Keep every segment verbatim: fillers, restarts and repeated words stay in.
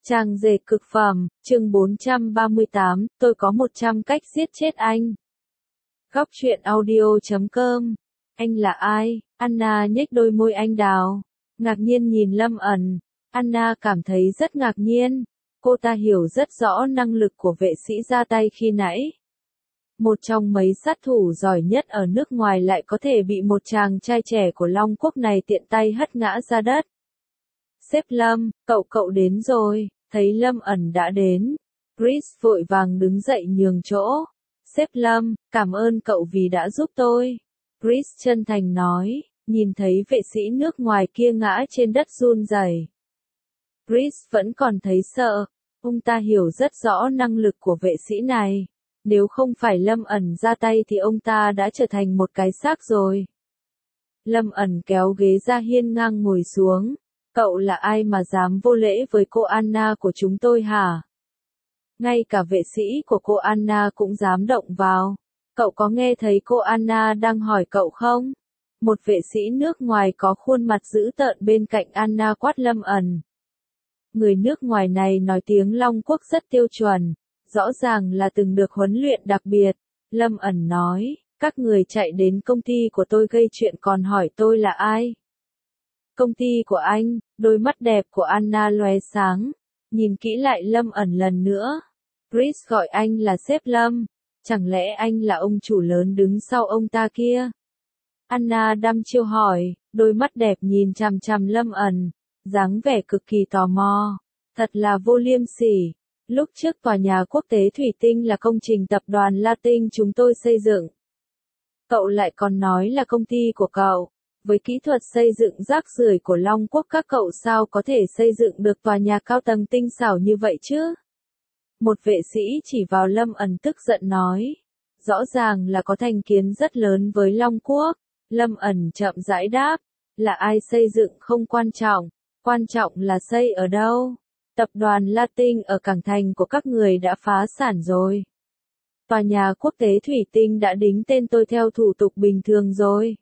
Trang dệt cực phẩm, chương bốn trăm ba mươi tám, tôi có một trăm cách giết chết anh. Góc truyện audio chấm com. Anh là ai? Anna nhếch đôi môi anh đào, ngạc nhiên nhìn Lâm ẩn. Anna cảm thấy rất ngạc nhiên. Cô ta hiểu rất rõ năng lực của vệ sĩ ra tay khi nãy. Một trong mấy sát thủ giỏi nhất ở nước ngoài lại có thể bị một chàng trai trẻ của Long Quốc này tiện tay hất ngã ra đất. Sếp Lâm, cậu cậu đến rồi. Thấy Lâm ẩn đã đến, Chris vội vàng đứng dậy nhường chỗ. Sếp Lâm, cảm ơn cậu vì đã giúp tôi. Chris chân thành nói, nhìn thấy vệ sĩ nước ngoài kia ngã trên đất run rẩy. Chris vẫn còn thấy sợ, ông ta hiểu rất rõ năng lực của vệ sĩ này. Nếu không phải Lâm ẩn ra tay thì ông ta đã trở thành một cái xác rồi. Lâm ẩn kéo ghế ra hiên ngang ngồi xuống. Cậu là ai mà dám vô lễ với cô Anna của chúng tôi hả? Ngay cả vệ sĩ của cô Anna cũng dám động vào. Cậu có nghe thấy cô Anna đang hỏi cậu không? Một vệ sĩ nước ngoài có khuôn mặt dữ tợn bên cạnh Anna quát Lâm ẩn. Người nước ngoài này nói tiếng Long Quốc rất tiêu chuẩn, rõ ràng là từng được huấn luyện đặc biệt. Lâm ẩn nói, các người chạy đến công ty của tôi gây chuyện còn hỏi tôi là ai? Công ty của anh, đôi mắt đẹp của Anna lóe sáng, nhìn kỹ lại Lâm ẩn lần nữa. Chris gọi anh là sếp Lâm, chẳng lẽ anh là ông chủ lớn đứng sau ông ta kia? Anna đăm chiêu hỏi, đôi mắt đẹp nhìn chằm chằm Lâm ẩn, dáng vẻ cực kỳ tò mò, thật là vô liêm sỉ. Lúc trước tòa nhà quốc tế Thủy Tinh là công trình tập đoàn Latin chúng tôi xây dựng. Cậu lại còn nói là công ty của cậu. Với kỹ thuật xây dựng rác rưởi của Long Quốc các cậu sao có thể xây dựng được tòa nhà cao tầng tinh xảo như vậy chứ? Một vệ sĩ chỉ vào Lâm ẩn tức giận nói. Rõ ràng là có thành kiến rất lớn với Long Quốc. Lâm ẩn chậm rãi đáp. Là ai xây dựng không quan trọng, quan trọng là xây ở đâu. Tập đoàn Latin ở cảng thành của các người đã phá sản rồi. Tòa nhà quốc tế Thủy Tinh đã đính tên tôi theo thủ tục bình thường rồi.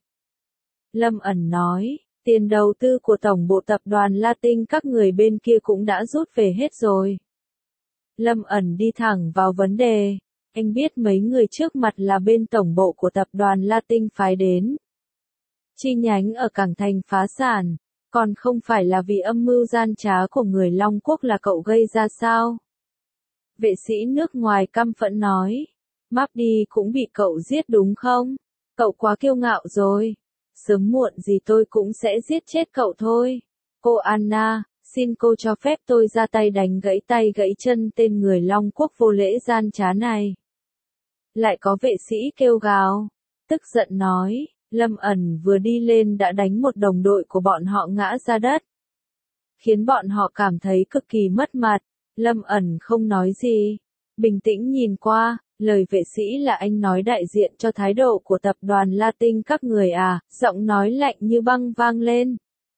Lâm ẩn nói, tiền đầu tư của tổng bộ tập đoàn Latin các người bên kia cũng đã rút về hết rồi. Lâm ẩn đi thẳng vào vấn đề, anh biết mấy người trước mặt là bên tổng bộ của tập đoàn Latin phái đến. Chi nhánh ở cảng thành phá sản, còn không phải là vì âm mưu gian trá của người Long Quốc là cậu gây ra sao? Vệ sĩ nước ngoài căm phẫn nói, Mapdi cũng bị cậu giết đúng không? Cậu quá kiêu ngạo rồi. Sớm muộn gì tôi cũng sẽ giết chết cậu thôi. Cô Anna, xin cô cho phép tôi ra tay đánh gãy tay gãy chân tên người Long Quốc vô lễ gian trá này. Lại có vệ sĩ kêu gào, tức giận nói, Lâm ẩn vừa đi lên đã đánh một đồng đội của bọn họ ngã ra đất. Khiến bọn họ cảm thấy cực kỳ mất mặt. Lâm ẩn không nói gì, bình tĩnh nhìn qua. Lời vệ sĩ là anh nói đại diện cho thái độ của tập đoàn Latin các người à, giọng nói lạnh như băng vang lên.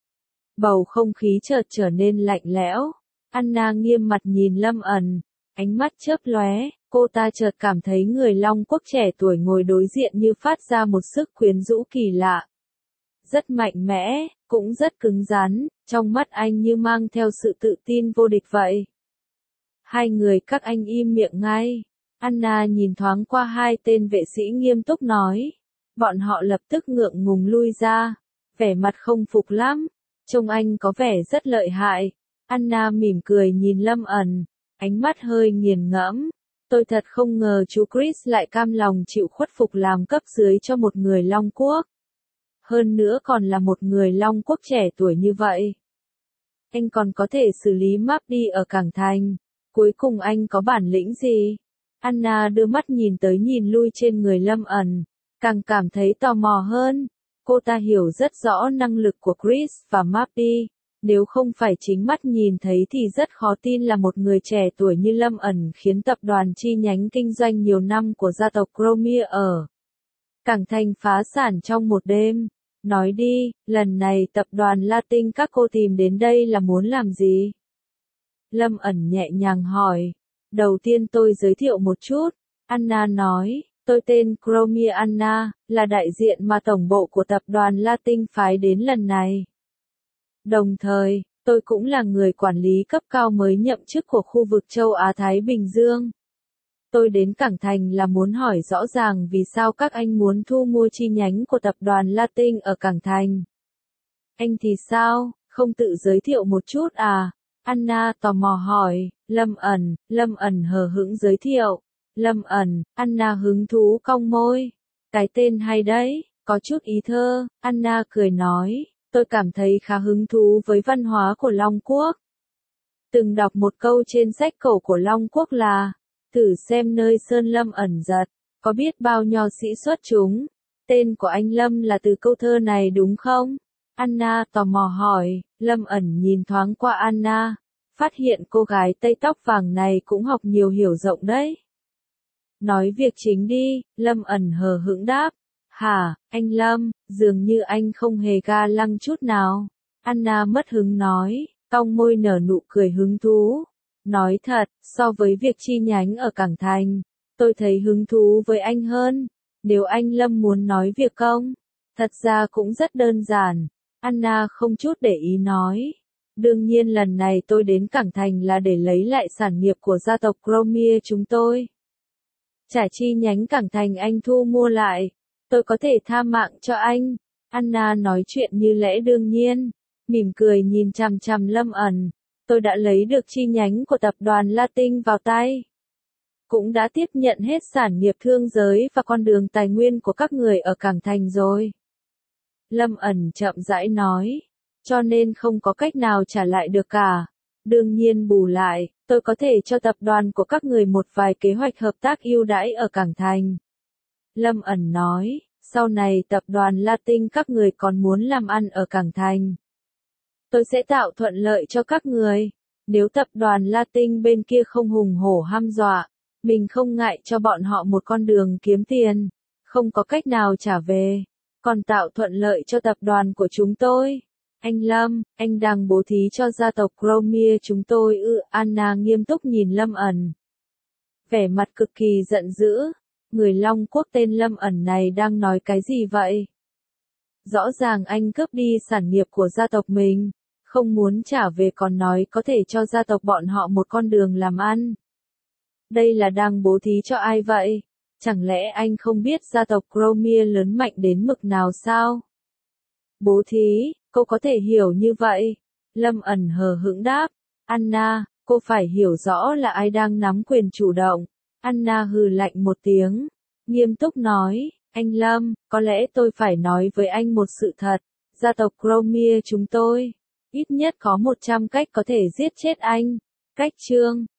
Bầu không khí chợt trở nên lạnh lẽo. Anna nghiêm mặt nhìn Lâm ẩn, ánh mắt chớp lóe, cô ta chợt cảm thấy người Long Quốc trẻ tuổi ngồi đối diện như phát ra một sức quyến rũ kỳ lạ. Rất mạnh mẽ, cũng rất cứng rắn, trong mắt anh như mang theo sự tự tin vô địch vậy. Hai người các anh im miệng ngay. Anna nhìn thoáng qua hai tên vệ sĩ nghiêm túc nói. Bọn họ lập tức ngượng ngùng lui ra. Vẻ mặt không phục lắm. Trông anh có vẻ rất lợi hại. Anna mỉm cười nhìn Lâm ẩn. Ánh mắt hơi nghiền ngẫm. Tôi thật không ngờ chú Chris lại cam lòng chịu khuất phục làm cấp dưới cho một người Long Quốc. Hơn nữa còn là một người Long Quốc trẻ tuổi như vậy. Anh còn có thể xử lý Mapdi ở cảng thành. Cuối cùng anh có bản lĩnh gì? Anna đưa mắt nhìn tới nhìn lui trên người Lâm ẩn, càng cảm thấy tò mò hơn. Cô ta hiểu rất rõ năng lực của Chris và Mapdi, nếu không phải chính mắt nhìn thấy thì rất khó tin là một người trẻ tuổi như Lâm ẩn khiến tập đoàn chi nhánh kinh doanh nhiều năm của gia tộc Cromie ở cảng thành phá sản trong một đêm. Nói đi, lần này tập đoàn Latin các cô tìm đến đây là muốn làm gì? Lâm ẩn nhẹ nhàng hỏi. Đầu tiên tôi giới thiệu một chút. Anna nói, tôi tên Cromie Anna, là đại diện mà tổng bộ của tập đoàn Latin phái đến lần này. Đồng thời, Tôi cũng là người quản lý cấp cao mới nhậm chức của khu vực châu Á-Thái Bình Dương. Tôi đến Cảng Thành là muốn hỏi rõ ràng vì sao các anh muốn thu mua chi nhánh của tập đoàn Latin ở Cảng Thành. Anh thì sao, không tự giới thiệu một chút à? Anna tò mò hỏi. Lâm ẩn, Lâm ẩn hờ hững giới thiệu. Lâm ẩn, Anna hứng thú cong môi. Cái tên hay đấy, có chút ý thơ. Anna cười nói, tôi cảm thấy khá hứng thú với văn hóa của Long Quốc. Từng đọc một câu trên sách cổ của Long Quốc là, thử xem nơi sơn lâm ẩn giật, có biết bao nho sĩ xuất chúng. Tên của anh Lâm là từ câu thơ này đúng không? Anna tò mò hỏi. Lâm ẩn nhìn thoáng qua Anna, phát hiện cô gái tây tóc vàng này cũng học nhiều hiểu rộng đấy. Nói việc chính đi, Lâm ẩn hờ hững đáp. Hả, anh Lâm, dường như anh không hề ga lăng chút nào. Anna mất hứng nói, cong môi nở nụ cười hứng thú. Nói thật, so với việc chi nhánh ở Cảng Thành, tôi thấy hứng thú với anh hơn. Nếu anh Lâm muốn nói việc công, thật ra cũng rất đơn giản. Anna không chút để ý nói. Đương nhiên lần này tôi đến Cảng Thành là để lấy lại sản nghiệp của gia tộc Cromie chúng tôi. Trả chi nhánh Cảng Thành anh thu mua lại, tôi có thể tha mạng cho anh. Anna nói chuyện như lẽ đương nhiên, mỉm cười nhìn chằm chằm Lâm ẩn. Tôi đã lấy được chi nhánh của tập đoàn Latin vào tay. Cũng đã tiếp nhận hết sản nghiệp thương giới và con đường tài nguyên của các người ở Cảng Thành rồi. Lâm ẩn chậm rãi nói, cho nên không có cách nào trả lại được cả. Đương nhiên bù lại, tôi có thể cho tập đoàn của các người một vài kế hoạch hợp tác ưu đãi ở Cảng Thành. Lâm ẩn nói, sau này tập đoàn Latin các người còn muốn làm ăn ở Cảng Thành. Tôi sẽ tạo thuận lợi cho các người. Nếu tập đoàn Latin bên kia không hùng hổ hăm dọa, mình không ngại cho bọn họ một con đường kiếm tiền, không có cách nào trả về, còn tạo thuận lợi cho tập đoàn của chúng tôi. Anh Lâm, anh đang bố thí cho gia tộc Cromie chúng tôi ư? Anna nghiêm túc nhìn Lâm ẩn. Vẻ mặt cực kỳ giận dữ. Người Long Quốc tên Lâm ẩn này đang nói cái gì vậy? Rõ ràng anh cướp đi sản nghiệp của gia tộc mình, không muốn trả về còn nói có thể cho gia tộc bọn họ một con đường làm ăn. Đây là đang bố thí cho ai vậy? Chẳng lẽ anh không biết gia tộc Cromie lớn mạnh đến mực nào sao? Bố thí, cô có thể hiểu như vậy. Lâm ẩn hờ hững đáp. Anna, cô phải hiểu rõ là ai đang nắm quyền chủ động. Anna hừ lạnh một tiếng, nghiêm túc nói, anh Lâm, có lẽ tôi phải nói với anh một sự thật. Gia tộc Cromie chúng tôi, ít nhất có một trăm cách có thể giết chết anh. Cách chương